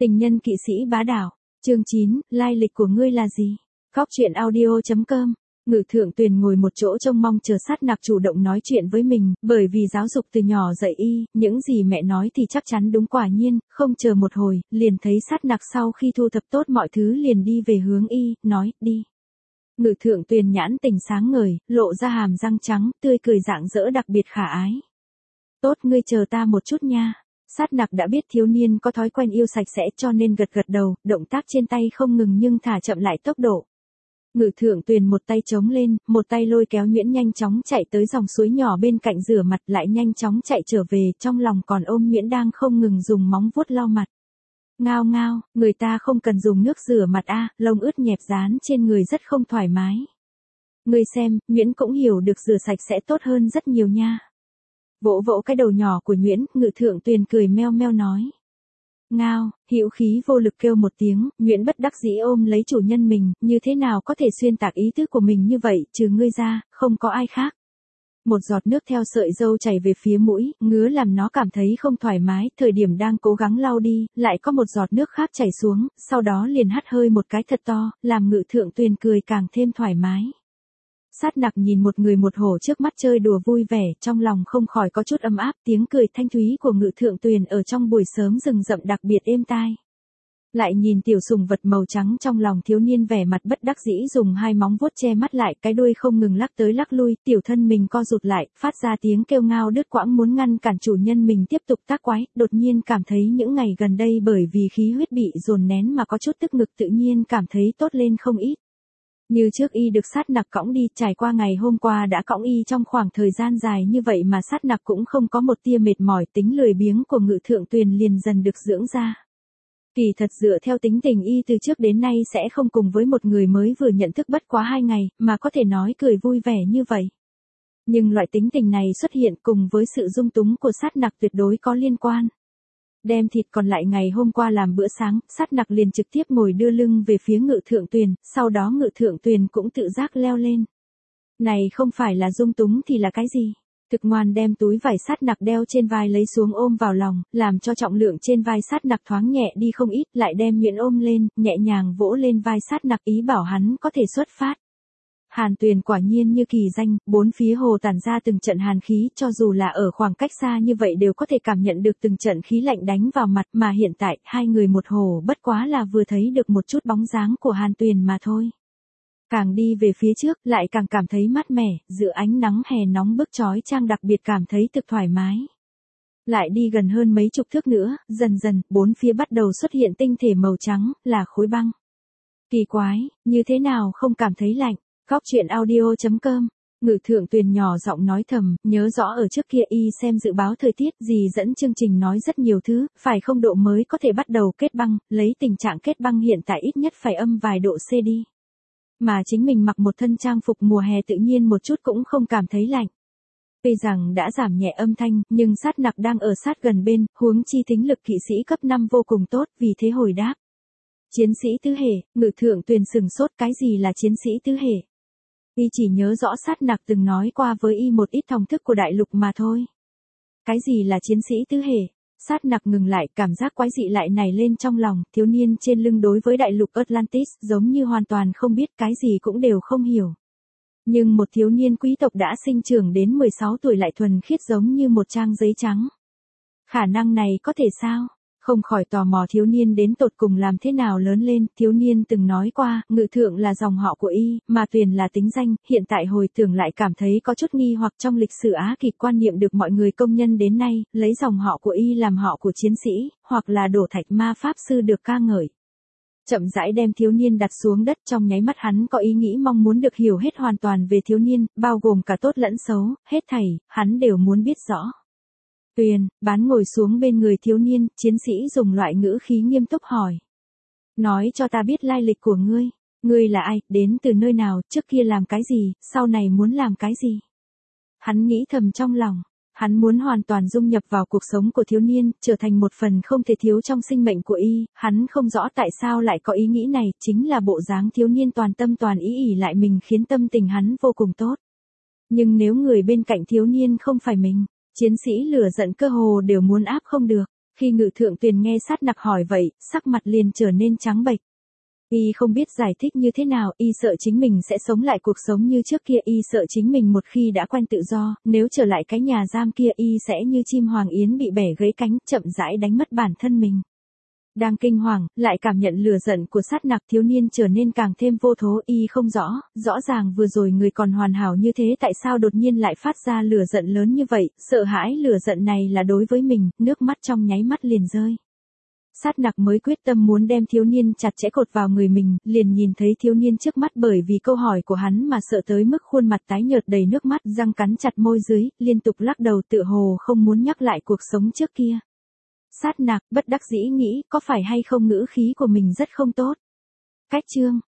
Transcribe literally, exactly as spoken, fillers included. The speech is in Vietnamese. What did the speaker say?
Tình nhân kỵ sĩ bá đạo. Chương chín, lai lịch của ngươi là gì? Góc truyện audio chấm com. Ngự Thượng Tuyền ngồi một chỗ trông mong chờ Sát Nặc chủ động nói chuyện với mình, bởi vì giáo dục từ nhỏ dạy y, những gì mẹ nói thì chắc chắn đúng, quả nhiên, không chờ một hồi, liền thấy Sát Nặc sau khi thu thập tốt mọi thứ liền đi về hướng y, nói, đi. Ngự Thượng Tuyền nhãn tình sáng ngời, lộ ra hàm răng trắng, tươi cười rạng rỡ đặc biệt khả ái. Tốt, ngươi chờ ta một chút nha. Sát Nặc đã biết thiếu niên có thói quen yêu sạch sẽ cho nên gật gật đầu, động tác trên tay không ngừng nhưng thả chậm lại tốc độ. Ngự Thượng Tuyền một tay chống lên, một tay lôi kéo Nhuyễn nhanh chóng chạy tới dòng suối nhỏ bên cạnh rửa mặt, lại nhanh chóng chạy trở về, trong lòng còn ôm Nhuyễn đang không ngừng dùng móng vuốt lau mặt. Ngao ngao, người ta không cần dùng nước rửa mặt a, à, lông ướt nhẹp dán trên người rất không thoải mái. Ngươi xem, Nhuyễn cũng hiểu được rửa sạch sẽ tốt hơn rất nhiều nha. Vỗ vỗ cái đầu nhỏ của Nhuyễn, Ngự Thượng Tuyền cười meo meo nói. Ngao, hữu khí vô lực kêu một tiếng, Nhuyễn bất đắc dĩ ôm lấy chủ nhân mình, như thế nào có thể xuyên tạc ý tứ của mình như vậy, trừ ngươi ra, không có ai khác. Một giọt nước theo sợi râu chảy về phía mũi, ngứa làm nó cảm thấy không thoải mái, thời điểm đang cố gắng lau đi, lại có một giọt nước khác chảy xuống, sau đó liền hắt hơi một cái thật to, làm Ngự Thượng Tuyền cười càng thêm thoải mái. Sát Nặc nhìn một người một hổ trước mắt chơi đùa vui vẻ, trong lòng không khỏi có chút ấm áp, tiếng cười thanh thúy của Ngự Thượng Tuyền ở trong buổi sớm rừng rậm đặc biệt êm tai. Lại nhìn tiểu sùng vật màu trắng trong lòng thiếu niên vẻ mặt bất đắc dĩ dùng hai móng vuốt che mắt lại, cái đuôi không ngừng lắc tới lắc lui, tiểu thân mình co rụt lại, phát ra tiếng kêu ngao đứt quãng muốn ngăn cản chủ nhân mình tiếp tục tác quái, đột nhiên cảm thấy những ngày gần đây bởi vì khí huyết bị dồn nén mà có chút tức ngực, tự nhiên cảm thấy tốt lên không ít. Như trước y được Sát Nặc cõng đi, trải qua ngày hôm qua đã cõng y trong khoảng thời gian dài như vậy mà Sát Nặc cũng không có một tia mệt mỏi, tính lười biếng của Ngự Thượng Tuyền liền dần được dưỡng ra. Kỳ thật dựa theo tính tình y từ trước đến nay sẽ không cùng với một người mới vừa nhận thức bất quá hai ngày, mà có thể nói cười vui vẻ như vậy. Nhưng loại tính tình này xuất hiện cùng với sự dung túng của Sát Nặc tuyệt đối có liên quan. Đem thịt còn lại ngày hôm qua làm bữa sáng, Sát Nặc liền trực tiếp ngồi đưa lưng về phía Ngự Thượng Tuyền, sau đó Ngự Thượng Tuyền cũng tự giác leo lên. Này không phải là dung túng thì là cái gì? Thực ngoan đem túi vải Sát Nặc đeo trên vai lấy xuống ôm vào lòng, làm cho trọng lượng trên vai Sát Nặc thoáng nhẹ đi không ít, lại đem Nhuyễn ôm lên, nhẹ nhàng vỗ lên vai Sát Nặc ý bảo hắn có thể xuất phát. Hàn Tuyền quả nhiên như kỳ danh, bốn phía hồ tản ra từng trận hàn khí, cho dù là ở khoảng cách xa như vậy đều có thể cảm nhận được từng trận khí lạnh đánh vào mặt, mà hiện tại, hai người một hồ bất quá là vừa thấy được một chút bóng dáng của Hàn Tuyền mà thôi. Càng đi về phía trước, lại càng cảm thấy mát mẻ, giữa ánh nắng hè nóng bức chói chang đặc biệt cảm thấy thực thoải mái. Lại đi gần hơn mấy chục thước nữa, dần dần, bốn phía bắt đầu xuất hiện tinh thể màu trắng, là khối băng. Kỳ quái, như thế nào không cảm thấy lạnh? Góc truyện audio chấm com. Ngự Thượng Tuyền nhỏ giọng nói thầm, nhớ rõ ở trước kia y xem dự báo thời tiết gì dẫn chương trình nói rất nhiều thứ, phải không độ mới có thể bắt đầu kết băng, lấy tình trạng kết băng hiện tại ít nhất phải âm vài độ C đi. Mà chính mình mặc một thân trang phục mùa hè tự nhiên một chút cũng không cảm thấy lạnh. Tuy rằng đã giảm nhẹ âm thanh, nhưng Sát Nặc đang ở sát gần bên, huống chi tính lực kỵ sĩ cấp năm vô cùng tốt, vì thế hồi đáp. Chiến sĩ tứ hệ, Ngự Thượng Tuyền sừng sốt, cái gì là chiến sĩ tứ hệ? Y chỉ nhớ rõ Sát Nặc từng nói qua với y một ít thòng thức của đại lục mà thôi. Cái gì là chiến sĩ tứ hệ? Sát Nặc ngừng lại, cảm giác quái dị lại nảy lên trong lòng, thiếu niên trên lưng đối với đại lục Atlantis giống như hoàn toàn không biết, cái gì cũng đều không hiểu. Nhưng một thiếu niên quý tộc đã sinh trưởng đến mười sáu tuổi lại thuần khiết giống như một trang giấy trắng. Khả năng này có thể sao? Không khỏi tò mò thiếu niên đến tột cùng làm thế nào lớn lên, thiếu niên từng nói qua, Ngự Thượng là dòng họ của y, mà Tuyền là tính danh, hiện tại hồi tưởng lại cảm thấy có chút nghi hoặc trong lịch sử Á Kịch quan niệm được mọi người công nhân đến nay, lấy dòng họ của y làm họ của chiến sĩ, hoặc là đổ thạch ma pháp sư được ca ngợi. Chậm rãi đem thiếu niên đặt xuống đất, trong nháy mắt hắn có ý nghĩ mong muốn được hiểu hết hoàn toàn về thiếu niên, bao gồm cả tốt lẫn xấu, hết thảy, hắn đều muốn biết rõ. Tuyền, bán ngồi xuống bên người thiếu niên, chiến sĩ dùng loại ngữ khí nghiêm túc hỏi. Nói cho ta biết lai lịch của ngươi, ngươi là ai, đến từ nơi nào, trước kia làm cái gì, sau này muốn làm cái gì. Hắn nghĩ thầm trong lòng, hắn muốn hoàn toàn dung nhập vào cuộc sống của thiếu niên, trở thành một phần không thể thiếu trong sinh mệnh của y, hắn không rõ tại sao lại có ý nghĩ này, chính là bộ dáng thiếu niên toàn tâm toàn ý ỉ lại mình khiến tâm tình hắn vô cùng tốt. Nhưng nếu người bên cạnh thiếu niên không phải mình, chiến sĩ lửa giận cơ hồ đều muốn áp không được, Khi Ngự Thượng Tuyền nghe Sát Nặc hỏi vậy, sắc mặt liền trở nên trắng bệch. Y không biết giải thích như thế nào, y sợ chính mình sẽ sống lại cuộc sống như trước kia, y sợ chính mình một khi đã quen tự do, nếu trở lại cái nhà giam kia y sẽ như chim hoàng yến bị bẻ gãy cánh, chậm rãi đánh mất bản thân mình. Đang kinh hoàng, lại cảm nhận lửa giận của Sát Nặc, thiếu niên trở nên càng thêm vô thố, y không rõ, rõ ràng vừa rồi người còn hoàn hảo như thế tại sao đột nhiên lại phát ra lửa giận lớn như vậy, sợ hãi lửa giận này là đối với mình, nước mắt trong nháy mắt liền rơi. Sát Nặc mới quyết tâm muốn đem thiếu niên chặt chẽ cột vào người mình, liền nhìn thấy thiếu niên trước mắt bởi vì câu hỏi của hắn mà sợ tới mức khuôn mặt tái nhợt đầy nước mắt, răng cắn chặt môi dưới, liên tục lắc đầu tựa hồ không muốn nhắc lại cuộc sống trước kia. Sát Nặc bất đắc dĩ nghĩ có phải hay không ngữ khí của mình rất không tốt. Cách chương